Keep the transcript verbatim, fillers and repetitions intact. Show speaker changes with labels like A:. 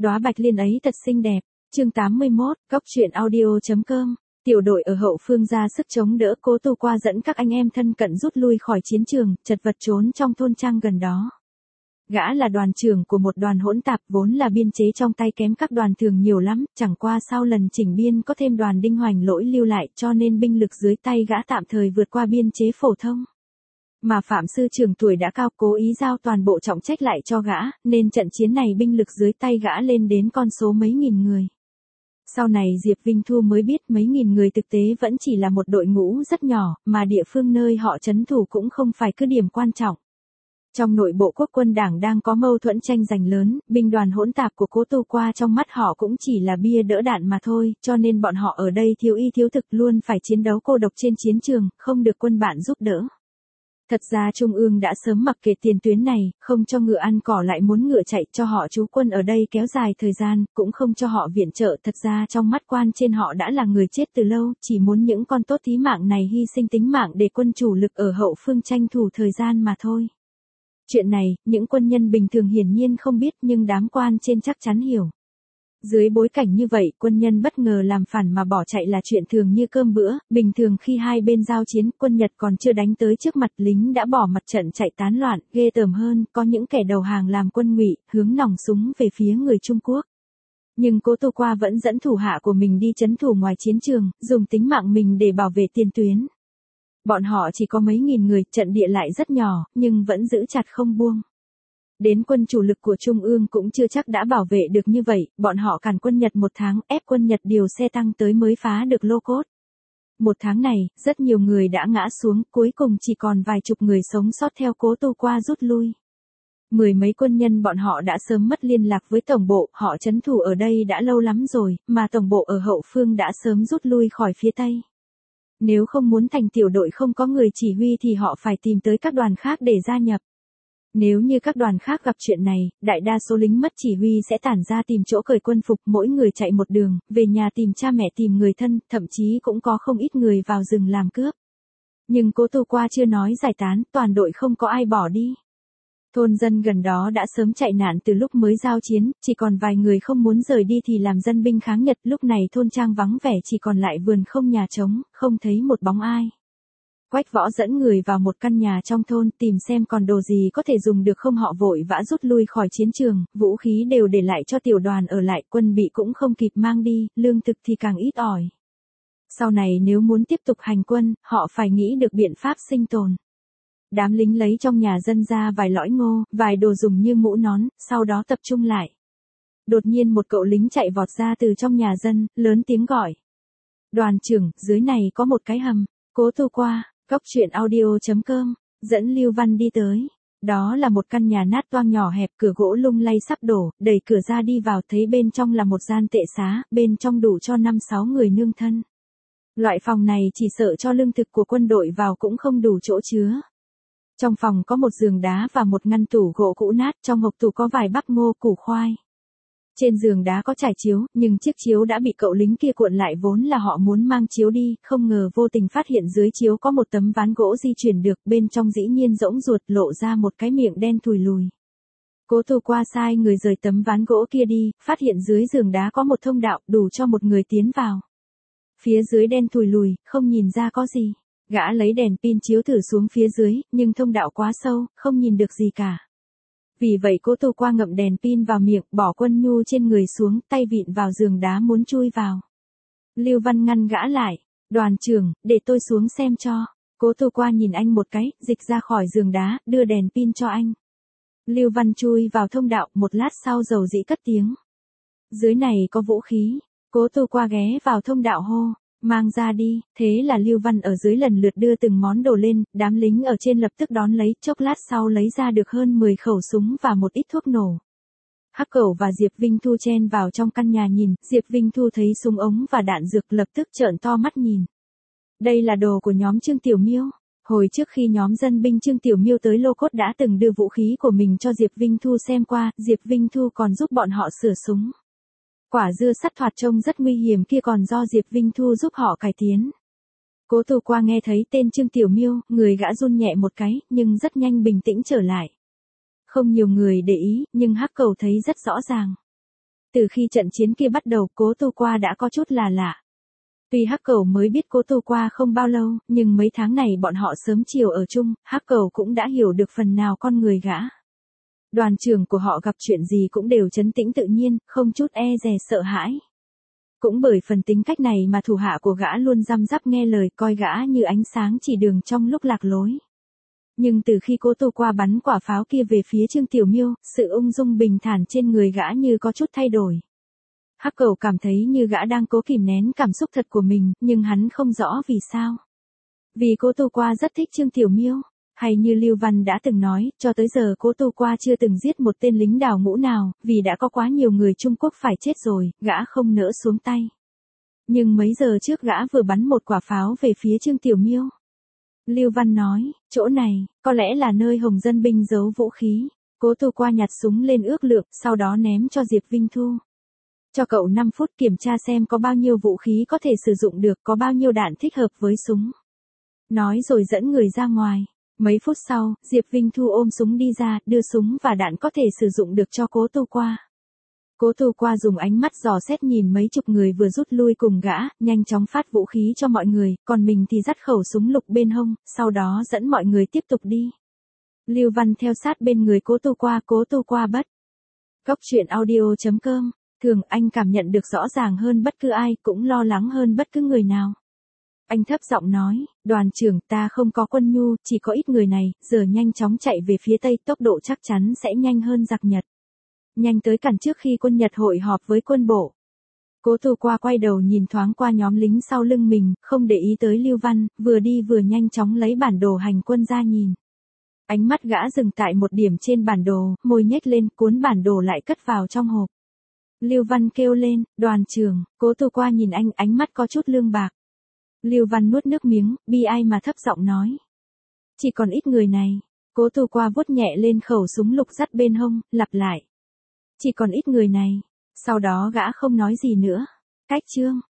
A: đóa bạch liên ấy thật xinh đẹp. Chương tám mươi mốt, góc truyện audio chấm com. Tiểu đội ở hậu phương ra sức chống đỡ, Cố Tu Qua dẫn các anh em thân cận rút lui khỏi chiến trường, chật vật trốn trong thôn trang gần đó. Gã là đoàn trưởng của một đoàn hỗn tạp, vốn là biên chế trong tay kém các đoàn thường nhiều lắm, chẳng qua sau lần chỉnh biên có thêm đoàn Đinh Hoành lỗi lưu lại, cho nên binh lực dưới tay gã tạm thời vượt qua biên chế phổ thông. Mà Phạm sư trưởng tuổi đã cao, cố ý giao toàn bộ trọng trách lại cho gã, nên trận chiến này binh lực dưới tay gã lên đến con số mấy nghìn người. Sau này Diệp Vinh Thu mới biết mấy nghìn người thực tế vẫn chỉ là một đội ngũ rất nhỏ, mà địa phương nơi họ trấn thủ cũng không phải cứ điểm quan trọng. Trong nội bộ quốc quân đảng đang có mâu thuẫn tranh giành lớn, binh đoàn hỗn tạp của Cố Tu Qua trong mắt họ cũng chỉ là bia đỡ đạn mà thôi, cho nên bọn họ ở đây thiếu y thiếu thực, luôn phải chiến đấu cô độc trên chiến trường, không được quân bạn giúp đỡ. Thật ra Trung ương đã sớm mặc kệ tiền tuyến này, không cho ngựa ăn cỏ lại muốn ngựa chạy, cho họ trú quân ở đây kéo dài thời gian, cũng không cho họ viện trợ. Thật ra trong mắt quan trên họ đã là người chết từ lâu, chỉ muốn những con tốt thí mạng này hy sinh tính mạng để quân chủ lực ở hậu phương tranh thủ thời gian mà thôi. Chuyện này, những quân nhân bình thường hiển nhiên không biết, nhưng đám quan trên chắc chắn hiểu. Dưới bối cảnh như vậy, quân nhân bất ngờ làm phản mà bỏ chạy là chuyện thường như cơm bữa. Bình thường khi hai bên giao chiến, quân Nhật còn chưa đánh tới trước mặt, lính đã bỏ mặt trận chạy tán loạn. Ghê tởm hơn, có những kẻ đầu hàng làm quân ngụy, hướng nòng súng về phía người Trung Quốc. Nhưng Cố Tu Qua vẫn dẫn thủ hạ của mình đi trấn thủ ngoài chiến trường, dùng tính mạng mình để bảo vệ tiền tuyến. Bọn họ chỉ có mấy nghìn người, trận địa lại rất nhỏ, nhưng vẫn giữ chặt không buông. Đến quân chủ lực của Trung ương cũng chưa chắc đã bảo vệ được như vậy, bọn họ cản quân Nhật một tháng, ép quân Nhật điều xe tăng tới mới phá được Lô Cốt. Một tháng này, rất nhiều người đã ngã xuống, cuối cùng chỉ còn vài chục người sống sót theo Cố Tu Qua rút lui. Mười mấy quân nhân bọn họ đã sớm mất liên lạc với tổng bộ, họ trấn thủ ở đây đã lâu lắm rồi, mà tổng bộ ở hậu phương đã sớm rút lui khỏi phía Tây. Nếu không muốn thành tiểu đội không có người chỉ huy thì họ phải tìm tới các đoàn khác để gia nhập. Nếu như các đoàn khác gặp chuyện này, đại đa số lính mất chỉ huy sẽ tản ra tìm chỗ cởi quân phục, mỗi người chạy một đường, về nhà tìm cha mẹ tìm người thân, thậm chí cũng có không ít người vào rừng làm cướp. Nhưng Cố Tu Qua chưa nói giải tán, toàn đội không có ai bỏ đi. Thôn dân gần đó đã sớm chạy nạn từ lúc mới giao chiến, chỉ còn vài người không muốn rời đi thì làm dân binh kháng Nhật. Lúc này thôn trang vắng vẻ, chỉ còn lại vườn không nhà trống, không thấy một bóng ai. Quách Võ dẫn người vào một căn nhà trong thôn tìm xem còn đồ gì có thể dùng được không, họ vội vã rút lui khỏi chiến trường, vũ khí đều để lại cho tiểu đoàn ở lại, quân bị cũng không kịp mang đi, lương thực thì càng ít ỏi. Sau này nếu muốn tiếp tục hành quân, họ phải nghĩ được biện pháp sinh tồn. Đám lính lấy trong nhà dân ra vài lõi ngô, vài đồ dùng như mũ nón, sau đó tập trung lại. Đột nhiên một cậu lính chạy vọt ra từ trong nhà dân, lớn tiếng gọi. Đoàn trưởng, dưới này có một cái hầm. Cố Tu Qua, góc truyện audio chấm com, dẫn Lưu Văn đi tới. Đó là một căn nhà nát toang nhỏ hẹp, cửa gỗ lung lay sắp đổ, đẩy cửa ra đi vào thấy bên trong là một gian tệ xá, bên trong đủ cho năm sáu người nương thân. Loại phòng này chỉ sợ cho lương thực của quân đội vào cũng không đủ chỗ chứa. Trong phòng có một giường đá và một ngăn tủ gỗ cũ nát, trong hộc tủ có vài bắp ngô, củ khoai. Trên giường đá có trải chiếu, nhưng chiếc chiếu đã bị cậu lính kia cuộn lại, vốn là họ muốn mang chiếu đi, không ngờ vô tình phát hiện dưới chiếu có một tấm ván gỗ di chuyển được, bên trong dĩ nhiên rỗng ruột, lộ ra một cái miệng đen thùi lùi. Cố Tu Qua sai người rời tấm ván gỗ kia đi, phát hiện dưới giường đá có một thông đạo, đủ cho một người tiến vào. Phía dưới đen thùi lùi, không nhìn ra có gì. Gã lấy đèn pin chiếu thử xuống phía dưới, nhưng thông đạo quá sâu, không nhìn được gì cả. Vì vậy Cố Tu Qua ngậm đèn pin vào miệng, bỏ quân nhu trên người xuống, tay vịn vào giường đá muốn chui vào. Lưu Văn ngăn gã lại. Đoàn trưởng, để tôi xuống xem cho. Cố Tu Qua nhìn anh một cái, dịch ra khỏi giường đá, đưa đèn pin cho anh. Lưu Văn chui vào thông đạo, một lát sau dầu dĩ cất tiếng. Dưới này có vũ khí. Cố Tu Qua ghé vào thông đạo hô. Mang ra đi, thế là Lưu Văn ở dưới lần lượt đưa từng món đồ lên, đám lính ở trên lập tức đón lấy, chốc lát sau lấy ra được hơn mười khẩu súng và một ít thuốc nổ. Hắc Cẩu và Diệp Vinh Thu chen vào trong căn nhà nhìn, Diệp Vinh Thu thấy súng ống và đạn dược lập tức trợn to mắt nhìn. Đây là đồ của nhóm Trương Tiểu Miêu. Hồi trước khi nhóm dân binh Trương Tiểu Miêu tới Lô Cốt đã từng đưa vũ khí của mình cho Diệp Vinh Thu xem qua, Diệp Vinh Thu còn giúp bọn họ sửa súng. Quả dưa sắt thoạt trông rất nguy hiểm kia còn do Diệp Vinh Thu giúp họ cải tiến. Cố Tu Qua nghe thấy tên Trương Tiểu Miêu, người gã run nhẹ một cái, nhưng rất nhanh bình tĩnh trở lại. Không nhiều người để ý, nhưng Hắc Cẩu thấy rất rõ ràng. Từ khi trận chiến kia bắt đầu, Cố Tu Qua đã có chút là lạ. Tuy Hắc Cẩu mới biết Cố Tu Qua không bao lâu, nhưng mấy tháng này bọn họ sớm chiều ở chung, Hắc Cẩu cũng đã hiểu được phần nào con người gã. Đoàn trưởng của họ gặp chuyện gì cũng đều trấn tĩnh tự nhiên, không chút e dè sợ hãi. Cũng bởi phần tính cách này mà thủ hạ của gã luôn răm rắp nghe lời, coi gã như ánh sáng chỉ đường trong lúc lạc lối. Nhưng từ khi Cố Tu Qua bắn quả pháo kia về phía Trương Tiểu Miêu, sự ung dung bình thản trên người gã như có chút thay đổi. Hắc Cẩu cảm thấy như gã đang cố kìm nén cảm xúc thật của mình, nhưng hắn không rõ vì sao. Vì Cố Tu Qua rất thích Trương Tiểu Miêu, hay như Lưu Văn đã từng nói, cho tới giờ Cố Tu Qua chưa từng giết một tên lính đào ngũ nào, vì đã có quá nhiều người Trung Quốc phải chết rồi, gã không nỡ xuống tay. Nhưng mấy giờ trước gã vừa bắn một quả pháo về phía Trương Tiểu Miêu. Lưu Văn nói, chỗ này, có lẽ là nơi Hồng Dân binh giấu vũ khí. Cố Tu Qua nhặt súng lên ước lượng, sau đó ném cho Diệp Vinh Thu. Cho cậu năm phút kiểm tra xem có bao nhiêu vũ khí có thể sử dụng được, có bao nhiêu đạn thích hợp với súng. Nói rồi dẫn người ra ngoài. Mấy phút sau, Diệp Vinh Thu ôm súng đi ra, đưa súng và đạn có thể sử dụng được cho Cố Tu Qua. Cố Tu Qua dùng ánh mắt dò xét nhìn mấy chục người vừa rút lui cùng gã, nhanh chóng phát vũ khí cho mọi người, còn mình thì dắt khẩu súng lục bên hông, sau đó dẫn mọi người tiếp tục đi. Lưu Văn theo sát bên người Cố Tu Qua, Cố Tu Qua bất. Cốc truyện audio chấm com. Thường anh cảm nhận được rõ ràng hơn bất cứ ai, cũng lo lắng hơn bất cứ người nào. Anh thấp giọng nói, đoàn trưởng, ta không có quân nhu, chỉ có ít người này, giờ nhanh chóng chạy về phía tây, tốc độ chắc chắn sẽ nhanh hơn giặc Nhật. Nhanh tới cản trước khi quân Nhật hội họp với quân bộ. Cố Tu Qua quay đầu nhìn thoáng qua nhóm lính sau lưng mình, không để ý tới Lưu Văn, vừa đi vừa nhanh chóng lấy bản đồ hành quân ra nhìn. Ánh mắt gã dừng tại một điểm trên bản đồ, môi nhếch lên, cuốn bản đồ lại cất vào trong hộp. Lưu Văn kêu lên, đoàn trưởng. Cố Tu Qua nhìn anh, ánh mắt có chút lương bạc. Lưu Văn nuốt nước miếng, bi ai mà thấp giọng nói. Chỉ còn ít người này. Cố Tu Qua vuốt nhẹ lên khẩu súng lục dắt bên hông, lặp lại. Chỉ còn ít người này. Sau đó gã không nói gì nữa. Cách chương.